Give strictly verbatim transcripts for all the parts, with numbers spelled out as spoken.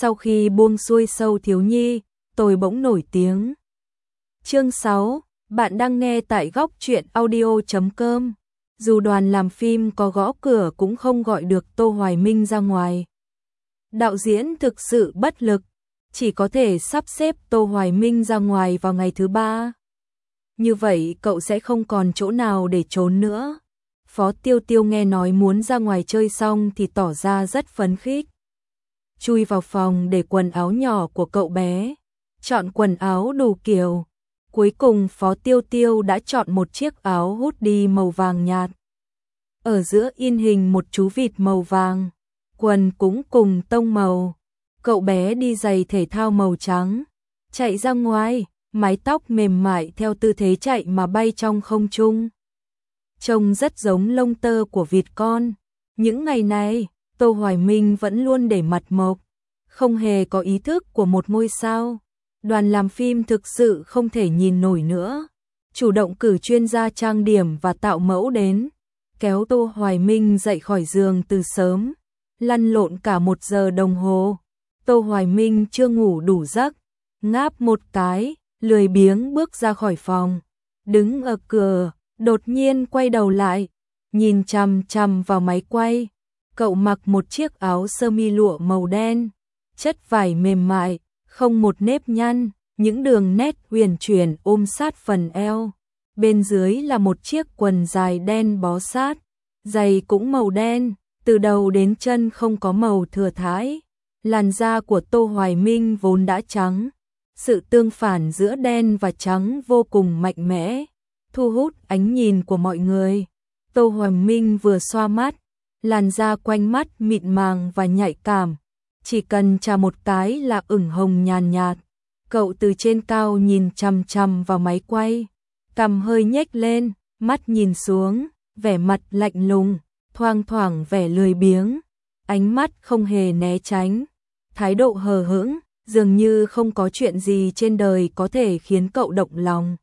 Sau khi buông xuôi Sâu thiếu nhi, tôi bỗng nổi tiếng. Chương sáu, bạn đang nghe tại góc truyện audio chấm com. Dù đoàn làm phim có gõ cửa cũng không gọi được Tô Hoài Minh ra ngoài. Đạo diễn thực sự bất lực, chỉ có thể sắp xếp Tô Hoài Minh ra ngoài vào ngày thứ ba. Như vậy cậu sẽ không còn chỗ nào để trốn nữa. Phó Tiêu Tiêu nghe nói muốn ra ngoài chơi xong thì tỏ ra rất phấn khích. Chui vào phòng để quần áo nhỏ của cậu bé, chọn quần áo đủ kiểu. Cuối cùng Phó Tiêu Tiêu đã chọn một chiếc áo hoodie màu vàng nhạt. Ở giữa in hình một chú vịt màu vàng, quần cũng cùng tông màu. Cậu bé đi giày thể thao màu trắng, chạy ra ngoài, mái tóc mềm mại theo tư thế chạy mà bay trong không trung. Trông rất giống lông tơ của vịt con. Những ngày này, Tô Hoài Minh vẫn luôn để mặt mộc, không hề có ý thức của một ngôi sao. Đoàn làm phim thực sự không thể nhìn nổi nữa, chủ động cử chuyên gia trang điểm và tạo mẫu đến, kéo Tô Hoài Minh dậy khỏi giường từ sớm, lăn lộn cả một giờ đồng hồ. Tô Hoài Minh chưa ngủ đủ giấc, ngáp một cái, lười biếng bước ra khỏi phòng, đứng ở cửa, đột nhiên quay đầu lại, nhìn chằm chằm vào máy quay. Cậu mặc một chiếc áo sơ mi lụa màu đen, chất vải mềm mại, không một nếp nhăn, những đường nét huyền chuyển ôm sát phần eo. Bên dưới là một chiếc quần dài đen bó sát, giày cũng màu đen, từ đầu đến chân không có màu thừa thãi. Làn da của Tô Hoài Minh vốn đã trắng, sự tương phản giữa đen và trắng vô cùng mạnh mẽ, thu hút ánh nhìn của mọi người. Tô Hoài Minh vừa xoa mắt, làn da quanh mắt mịn màng và nhạy cảm, chỉ cần chà một cái là ửng hồng nhàn nhạt. Cậu từ trên cao nhìn chằm chằm vào máy quay, cằm hơi nhếch lên, mắt nhìn xuống, vẻ mặt lạnh lùng, thoang thoảng vẻ lười biếng, ánh mắt không hề né tránh, thái độ hờ hững, dường như không có chuyện gì trên đời có thể khiến cậu động lòng.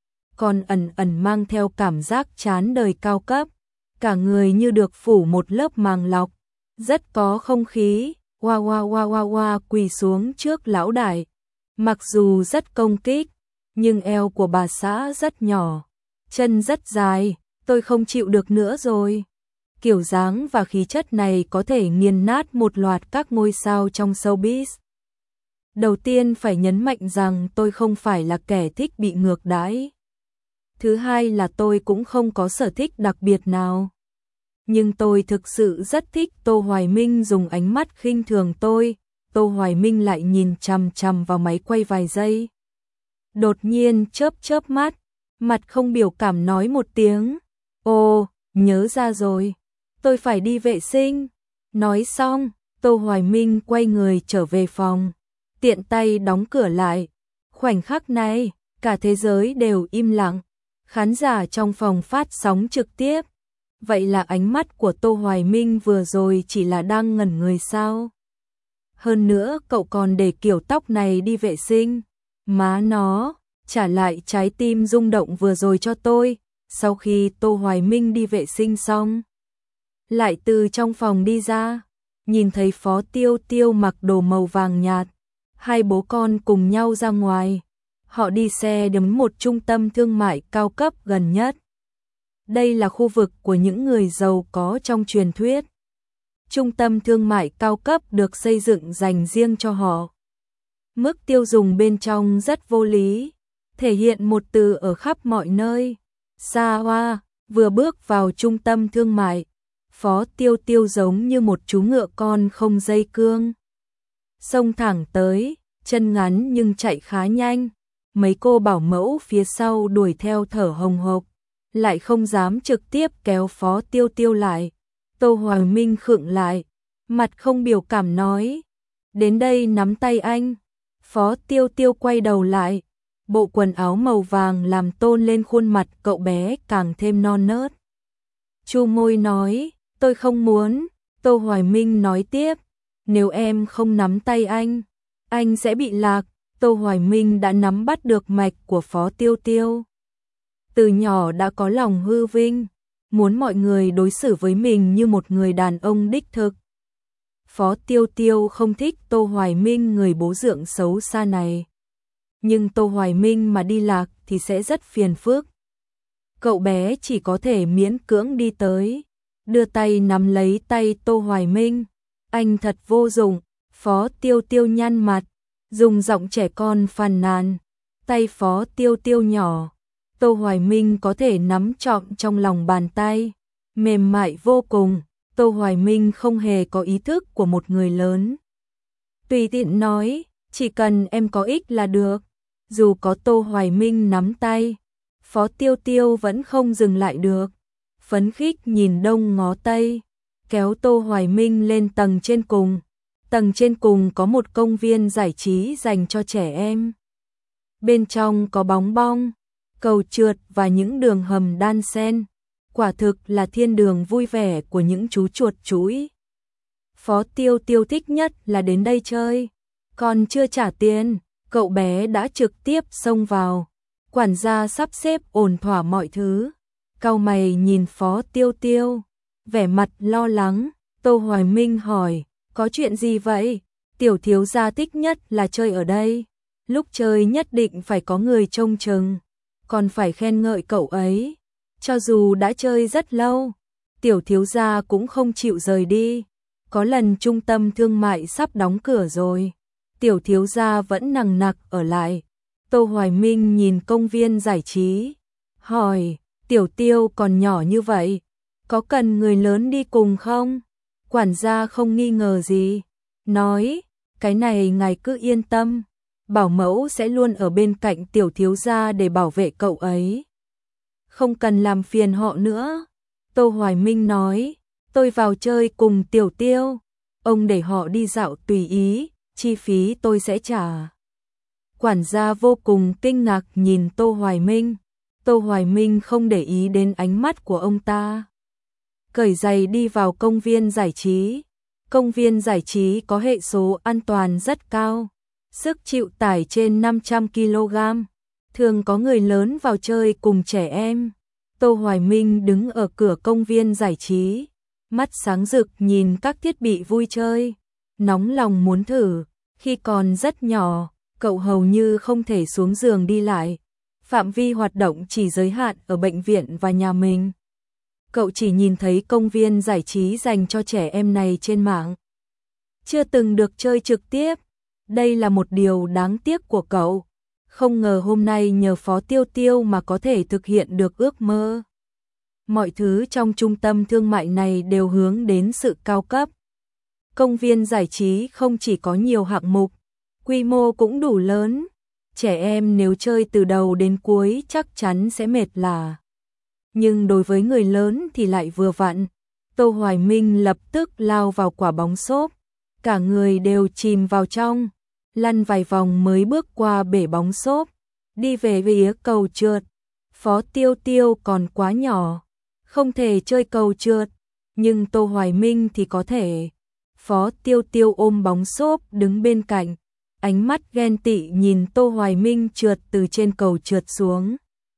Còn ẩn ẩn mang theo cảm giác chán đời cao cấp, cả người như được phủ một lớp màng lọc, rất có không khí. Hoa hoa hoa hoa hoa quỳ xuống trước lão đại. Mặc dù rất công kích, nhưng eo của bà xã rất nhỏ, chân rất dài, tôi không chịu được nữa rồi. Kiểu dáng và khí chất này có thể nghiền nát một loạt các ngôi sao trong showbiz. Đầu tiên phải nhấn mạnh rằng tôi không phải là kẻ thích bị ngược đãi. Thứ hai là tôi cũng không có sở thích đặc biệt nào. Nhưng tôi thực sự rất thích Tô Hoài Minh dùng ánh mắt khinh thường tôi. Tô Hoài Minh lại nhìn chằm chằm vào máy quay vài giây. Đột nhiên chớp chớp mắt, mặt không biểu cảm nói một tiếng. Ồ, nhớ ra rồi, tôi phải đi vệ sinh. Nói xong, Tô Hoài Minh quay người trở về phòng, tiện tay đóng cửa lại. Khoảnh khắc này, cả thế giới đều im lặng. Khán giả trong phòng phát sóng trực tiếp. Vậy là ánh mắt của Tô Hoài Minh vừa rồi chỉ là đang ngẩn người sao? Hơn nữa cậu còn để kiểu tóc này đi vệ sinh. Má nó, trả lại trái tim rung động vừa rồi cho tôi. Sau khi Tô Hoài Minh đi vệ sinh xong, lại từ trong phòng đi ra, nhìn thấy Phó Tiêu Tiêu mặc đồ màu vàng nhạt. Hai bố con cùng nhau ra ngoài. Họ đi xe đến một trung tâm thương mại cao cấp gần nhất. Đây là khu vực của những người giàu có trong truyền thuyết. Trung tâm thương mại cao cấp được xây dựng dành riêng cho họ. Mức tiêu dùng bên trong rất vô lý, thể hiện một từ ở khắp mọi nơi. Xa hoa. Vừa bước vào trung tâm thương mại, Phó Tiêu Tiêu giống như một chú ngựa con không dây cương. Xông thẳng tới, chân ngắn nhưng chạy khá nhanh. Mấy cô bảo mẫu phía sau đuổi theo thở hồng hộc, lại không dám trực tiếp kéo Phó Tiêu Tiêu lại. Tô Hoài Minh khựng lại, mặt không biểu cảm nói, đến đây nắm tay anh. Phó Tiêu Tiêu quay đầu lại, bộ quần áo màu vàng làm tôn lên khuôn mặt cậu bé càng thêm non nớt. Chu môi nói, tôi không muốn. Tô Hoài Minh nói tiếp, nếu em không nắm tay anh, anh sẽ bị lạc. Tô Hoài Minh đã nắm bắt được mạch của Phó Tiêu Tiêu. Từ nhỏ đã có lòng hư vinh, muốn mọi người đối xử với mình như một người đàn ông đích thực. Phó Tiêu Tiêu không thích Tô Hoài Minh người bố dượng xấu xa này. Nhưng Tô Hoài Minh mà đi lạc thì sẽ rất phiền phức. Cậu bé chỉ có thể miễn cưỡng đi tới, đưa tay nắm lấy tay Tô Hoài Minh. Anh thật vô dụng. Phó Tiêu Tiêu nhăn mặt, dùng giọng trẻ con phàn nàn. Tay Phó Tiêu Tiêu nhỏ, Tô Hoài Minh có thể nắm trọn trong lòng bàn tay, mềm mại vô cùng. Tô Hoài Minh không hề có ý thức của một người lớn. Tùy tiện nói, chỉ cần em có ích là được. Dù có Tô Hoài Minh nắm tay, Phó Tiêu Tiêu vẫn không dừng lại được. Phấn khích nhìn đông ngó tây, kéo Tô Hoài Minh lên tầng trên cùng. Tầng trên cùng có một công viên giải trí dành cho trẻ em. Bên trong có bóng bong, cầu trượt và những đường hầm đan xen. Quả thực là thiên đường vui vẻ của những chú chuột chũi. Phó Tiêu Tiêu thích nhất là đến đây chơi. Còn chưa trả tiền, cậu bé đã trực tiếp xông vào. Quản gia sắp xếp ổn thỏa mọi thứ. Cau mày nhìn Phó Tiêu Tiêu, vẻ mặt lo lắng. Tô Hoài Minh hỏi, có chuyện gì vậy? Tiểu thiếu gia thích nhất là chơi ở đây. Lúc chơi nhất định phải có người trông chừng, còn phải khen ngợi cậu ấy. Cho dù đã chơi rất lâu, tiểu thiếu gia cũng không chịu rời đi. Có lần trung tâm thương mại sắp đóng cửa rồi, tiểu thiếu gia vẫn nằng nặc ở lại. Tô Hoài Minh nhìn công viên giải trí, hỏi, Tiểu Tiêu còn nhỏ như vậy, có cần người lớn đi cùng không? Quản gia không nghi ngờ gì, nói, cái này ngài cứ yên tâm, bảo mẫu sẽ luôn ở bên cạnh tiểu thiếu gia để bảo vệ cậu ấy. Không cần làm phiền họ nữa. Tô Hoài Minh nói, tôi vào chơi cùng Tiểu Tiêu, ông để họ đi dạo tùy ý, chi phí tôi sẽ trả. Quản gia vô cùng kinh ngạc nhìn Tô Hoài Minh. Tô Hoài Minh không để ý đến ánh mắt của ông ta. Cởi giày đi vào công viên giải trí. Công viên giải trí có hệ số an toàn rất cao, sức chịu tải trên năm trăm ki lô gam. Thường có người lớn vào chơi cùng trẻ em. Tô Hoài Minh đứng ở cửa công viên giải trí, mắt sáng rực nhìn các thiết bị vui chơi, nóng lòng muốn thử. Khi còn rất nhỏ, cậu hầu như không thể xuống giường đi lại. Phạm vi hoạt động chỉ giới hạn ở bệnh viện và nhà mình. Cậu chỉ nhìn thấy công viên giải trí dành cho trẻ em này trên mạng, chưa từng được chơi trực tiếp. Đây là một điều đáng tiếc của cậu. Không ngờ hôm nay nhờ Phó Tiêu Tiêu mà có thể thực hiện được ước mơ. Mọi thứ trong trung tâm thương mại này đều hướng đến sự cao cấp. Công viên giải trí không chỉ có nhiều hạng mục, quy mô cũng đủ lớn. Trẻ em nếu chơi từ đầu đến cuối chắc chắn sẽ mệt lả. Nhưng đối với người lớn thì lại vừa vặn. Tô Hoài Minh lập tức lao vào quả bóng xốp, cả người đều chìm vào trong, lăn vài vòng mới bước qua bể bóng xốp, đi về phía cầu trượt. Phó Tiêu Tiêu còn quá nhỏ, không thể chơi cầu trượt, nhưng Tô Hoài Minh thì có thể. Phó Tiêu Tiêu ôm bóng xốp đứng bên cạnh, ánh mắt ghen tị nhìn Tô Hoài Minh trượt từ trên cầu trượt xuống,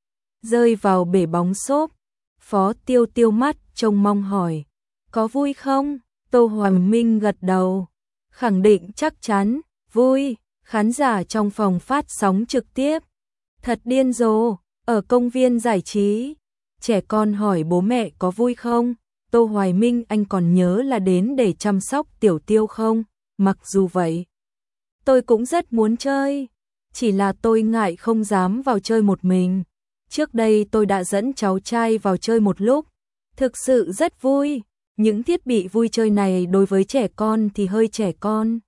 rơi vào bể bóng xốp. Phó Tiêu Tiêu mắt trông mong hỏi, có vui không? Tô Hoài Minh gật đầu, khẳng định chắc chắn, vui. Khán giả trong phòng phát sóng trực tiếp, thật điên rồ. Ở công viên giải trí, trẻ con hỏi bố mẹ có vui không? Tô Hoài Minh, anh còn nhớ là đến để chăm sóc Tiểu Tiêu không? Mặc dù vậy, tôi cũng rất muốn chơi, chỉ là tôi ngại không dám vào chơi một mình. Trước đây tôi đã dẫn cháu trai vào chơi một lúc, thực sự rất vui. Những thiết bị vui chơi này đối với trẻ con thì hơi trẻ con,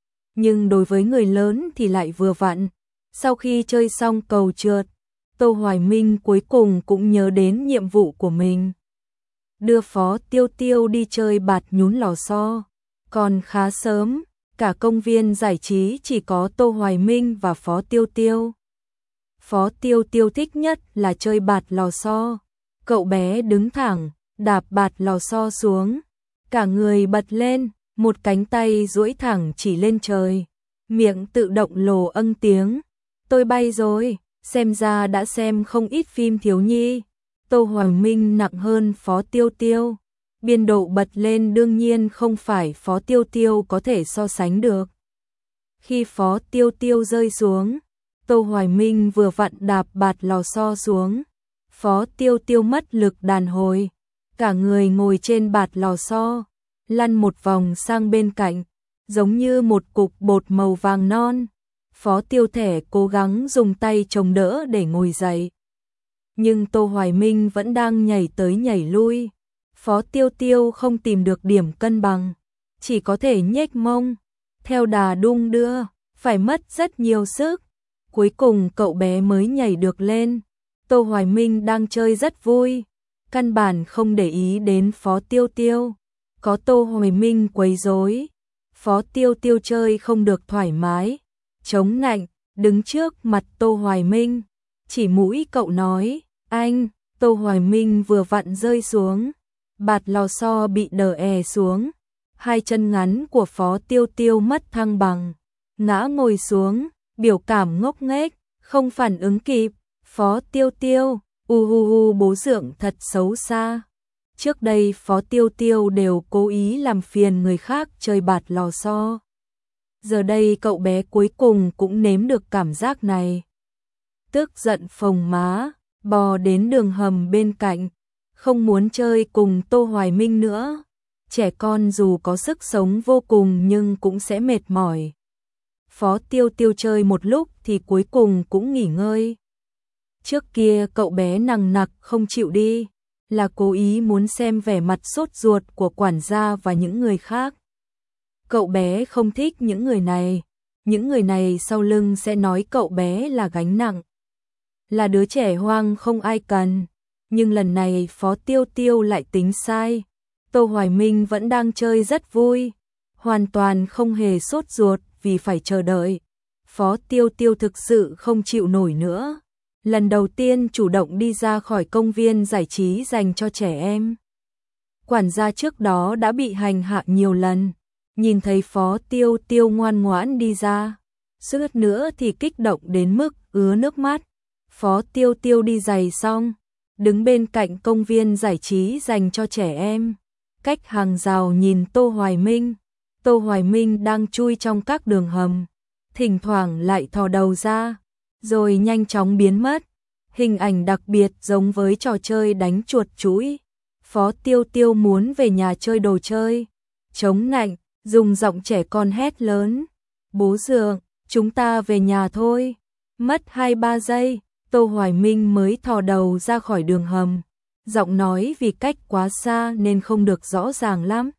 nhưng đối với người lớn thì lại vừa vặn. Sau khi chơi xong cầu trượt, Tô Hoài Minh cuối cùng cũng nhớ đến nhiệm vụ của mình. Đưa Phó Tiêu Tiêu đi chơi bạt nhún lò xo. Còn khá sớm, cả công viên giải trí chỉ có Tô Hoài Minh và Phó Tiêu Tiêu. Phó Tiêu Tiêu thích nhất là chơi bạt lò xo. Cậu bé đứng thẳng, đạp bạt lò xo xuống, cả người bật lên, một cánh tay duỗi thẳng chỉ lên trời, miệng tự động lồ âng tiếng. Tôi bay rồi, xem ra đã xem không ít phim thiếu nhi. Tô Hoài Minh nặng hơn Phó Tiêu Tiêu, biên độ bật lên đương nhiên không phải Phó Tiêu Tiêu có thể so sánh được. Khi Phó Tiêu Tiêu rơi xuống, Tô Hoài Minh vừa vặn đạp bạt lò xo xuống. Phó Tiêu Tiêu mất lực đàn hồi, cả người ngồi trên bạt lò xo, lăn một vòng sang bên cạnh, giống như một cục bột màu vàng non. Phó Tiêu Thẻ cố gắng dùng tay chống đỡ để ngồi dậy. Nhưng Tô Hoài Minh vẫn đang nhảy tới nhảy lui. Phó Tiêu Tiêu không tìm được điểm cân bằng, chỉ có thể nhếch mông, theo đà đung đưa, phải mất rất nhiều sức. Cuối cùng cậu bé mới nhảy được lên. Tô Hoài Minh đang chơi rất vui, căn bản không để ý đến Phó Tiêu Tiêu. Có Tô Hoài Minh quấy rối, Phó Tiêu Tiêu chơi không được thoải mái, chống nạnh, đứng trước mặt Tô Hoài Minh, chỉ mũi cậu nói, anh. Tô Hoài Minh vừa vặn rơi xuống, bạt lò xo bị đờ è xuống, hai chân ngắn của Phó Tiêu Tiêu mất thăng bằng, ngã ngồi xuống, biểu cảm ngốc nghếch, không phản ứng kịp. Phó Tiêu Tiêu, u hu hu bố dượng thật xấu xa. Trước đây Phó Tiêu Tiêu đều cố ý làm phiền người khác chơi bạt lò xo. Giờ đây cậu bé cuối cùng cũng nếm được cảm giác này. Tức giận phồng má, bò đến đường hầm bên cạnh, không muốn chơi cùng Tô Hoài Minh nữa. Trẻ con dù có sức sống vô cùng nhưng cũng sẽ mệt mỏi. Phó Tiêu Tiêu chơi một lúc thì cuối cùng cũng nghỉ ngơi. Trước kia cậu bé nằng nặc không chịu đi, là cố ý muốn xem vẻ mặt sốt ruột của quản gia và những người khác. Cậu bé không thích những người này, những người này sau lưng sẽ nói cậu bé là gánh nặng, là đứa trẻ hoang không ai cần. Nhưng lần này Phó Tiêu Tiêu lại tính sai. Tô Hoài Minh vẫn đang chơi rất vui, hoàn toàn không hề sốt ruột vì phải chờ đợi. Phó Tiêu Tiêu thực sự không chịu nổi nữa. Lần đầu tiên chủ động đi ra khỏi công viên giải trí dành cho trẻ em. Quản gia trước đó đã bị hành hạ nhiều lần, nhìn thấy Phó Tiêu Tiêu ngoan ngoãn đi ra, suýt nữa thì kích động đến mức ứa nước mắt. Phó Tiêu Tiêu đi giày xong, đứng bên cạnh công viên giải trí dành cho trẻ em, cách hàng rào nhìn Tô Hoài Minh. Tô Hoài Minh đang chui trong các đường hầm, thỉnh thoảng lại thò đầu ra, rồi nhanh chóng biến mất. Hình ảnh đặc biệt giống với trò chơi đánh chuột chuỗi. Phó Tiêu Tiêu muốn về nhà chơi đồ chơi, chống nạnh, dùng giọng trẻ con hét lớn, bố dượng, chúng ta về nhà thôi. Mất hai ba giây, Tô Hoài Minh mới thò đầu ra khỏi đường hầm, giọng nói vì cách quá xa nên không được rõ ràng lắm.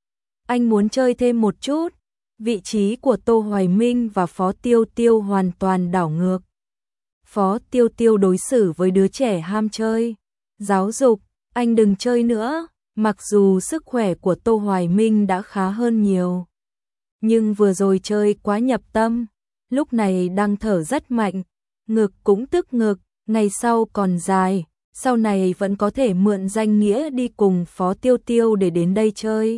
Anh muốn chơi thêm một chút. Vị trí của Tô Hoài Minh và Phó Tiêu Tiêu hoàn toàn đảo ngược. Phó Tiêu Tiêu đối xử với đứa trẻ ham chơi, giáo dục, anh đừng chơi nữa. Mặc dù sức khỏe của Tô Hoài Minh đã khá hơn nhiều, nhưng vừa rồi chơi quá nhập tâm, lúc này đang thở rất mạnh, ngực cũng tức ngực, ngày sau còn dài, sau này vẫn có thể mượn danh nghĩa đi cùng Phó Tiêu Tiêu để đến đây chơi.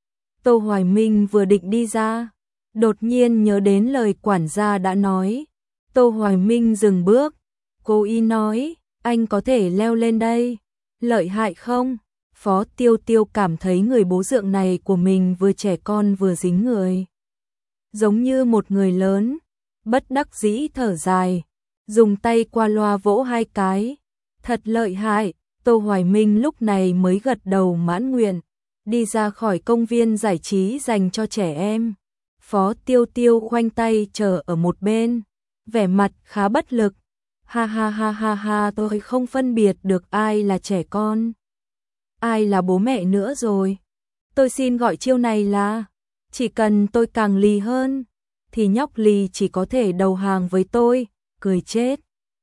Tô Hoài Minh vừa định đi ra, đột nhiên nhớ đến lời quản gia đã nói. Tô Hoài Minh dừng bước, cố ý nói, anh có thể leo lên đây, lợi hại không? Phó Tiêu Tiêu cảm thấy người bố dượng này của mình vừa trẻ con vừa dính người, giống như một người lớn, bất đắc dĩ thở dài, dùng tay qua loa vỗ hai cái, thật lợi hại. Tô Hoài Minh lúc này mới gật đầu mãn nguyện, đi ra khỏi công viên giải trí dành cho trẻ em. Phó Tiêu Tiêu khoanh tay chờ ở một bên, vẻ mặt khá bất lực. Ha ha ha ha ha, tôi không phân biệt được ai là trẻ con, ai là bố mẹ nữa rồi. Tôi xin gọi chiêu này là, chỉ cần tôi càng lì hơn, thì nhóc lì chỉ có thể đầu hàng với tôi, cười chết.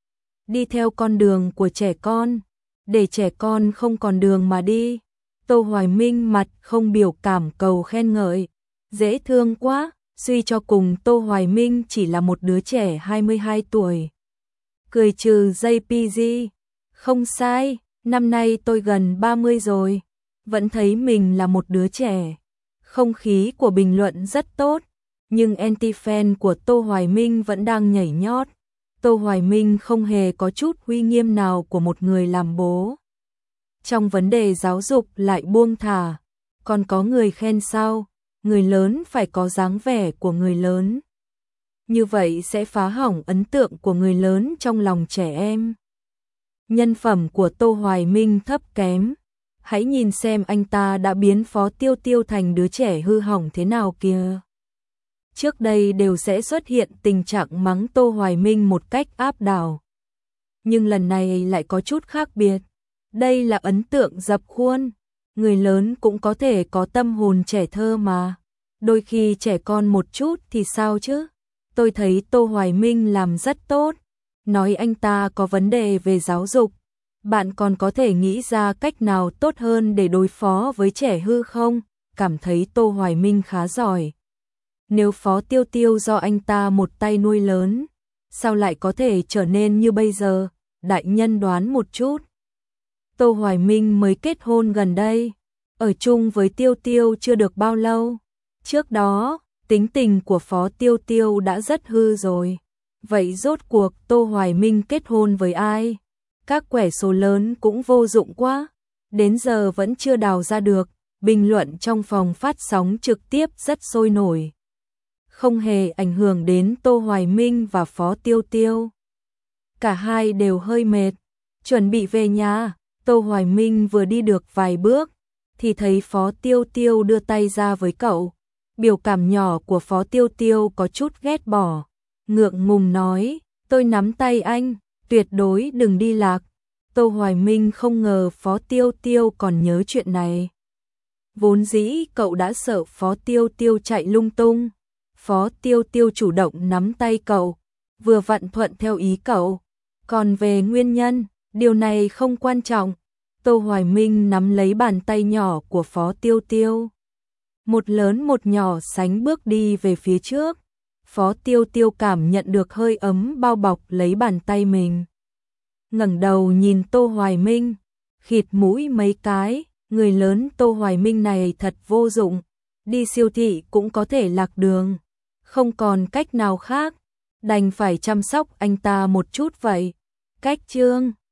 Đi theo con đường của trẻ con, để trẻ con không còn đường mà đi. Tô Hoài Minh mặt không biểu cảm cầu khen ngợi, dễ thương quá. Suy cho cùng Tô Hoài Minh chỉ là một đứa trẻ hai mươi hai tuổi. Cười trừ jay pê giê, không sai, năm nay tôi gần ba mươi rồi, vẫn thấy mình là một đứa trẻ. Không khí của bình luận rất tốt, nhưng anti-fan của Tô Hoài Minh vẫn đang nhảy nhót. Tô Hoài Minh không hề có chút uy nghiêm nào của một người làm bố. trong vấn đề giáo dục lại buông thả, còn có người khen sao, người lớn phải có dáng vẻ của người lớn. Như vậy sẽ phá hỏng ấn tượng của người lớn trong lòng trẻ em. Nhân phẩm của Tô Hoài Minh thấp kém. Hãy nhìn xem anh ta đã biến Phó Tiêu Tiêu thành đứa trẻ hư hỏng thế nào kìa. Trước đây đều sẽ xuất hiện tình trạng mắng Tô Hoài Minh một cách áp đảo. Nhưng lần này lại có chút khác biệt. Đây là ấn tượng dập khuôn. Người lớn cũng có thể có tâm hồn trẻ thơ mà. Đôi khi trẻ con một chút thì sao chứ? Tôi thấy Tô Hoài Minh làm rất tốt. Nói anh ta có vấn đề về giáo dục. Bạn còn có thể nghĩ ra cách nào tốt hơn để đối phó với trẻ hư không? Cảm thấy Tô Hoài Minh khá giỏi. Nếu Phó Tiêu Tiêu do anh ta một tay nuôi lớn, sao lại có thể trở nên như bây giờ? Đại nhân đoán một chút. Tô Hoài Minh mới kết hôn gần đây, ở chung với Tiêu Tiêu chưa được bao lâu. Trước đó, tính tình của Phó Tiêu Tiêu đã rất hư rồi. Vậy rốt cuộc Tô Hoài Minh kết hôn với ai? Các quẻ số lớn cũng vô dụng quá. Đến giờ vẫn chưa đào ra được. Bình luận trong phòng phát sóng trực tiếp rất sôi nổi. Không hề ảnh hưởng đến Tô Hoài Minh và Phó Tiêu Tiêu. Cả hai đều hơi mệt. Chuẩn bị về nhà, Tô Hoài Minh vừa đi được vài bước, thì thấy Phó Tiêu Tiêu đưa tay ra với cậu. Biểu cảm nhỏ của Phó Tiêu Tiêu có chút ghét bỏ. Ngượng ngùng nói, tôi nắm tay anh, tuyệt đối đừng đi lạc. Tô Hoài Minh không ngờ Phó Tiêu Tiêu còn nhớ chuyện này. Vốn dĩ cậu đã sợ Phó Tiêu Tiêu chạy lung tung. Phó Tiêu Tiêu chủ động nắm tay cậu, vừa vặn thuận theo ý cậu. Còn về nguyên nhân, điều này không quan trọng. Tô Hoài Minh nắm lấy bàn tay nhỏ của Phó Tiêu Tiêu. Một lớn một nhỏ sánh bước đi về phía trước. Phó Tiêu Tiêu cảm nhận được hơi ấm bao bọc lấy bàn tay mình. Ngẩng đầu nhìn Tô Hoài Minh, khịt mũi mấy cái, người lớn Tô Hoài Minh này thật vô dụng, đi siêu thị cũng có thể lạc đường, không còn cách nào khác, đành phải chăm sóc anh ta một chút vậy. Cách chương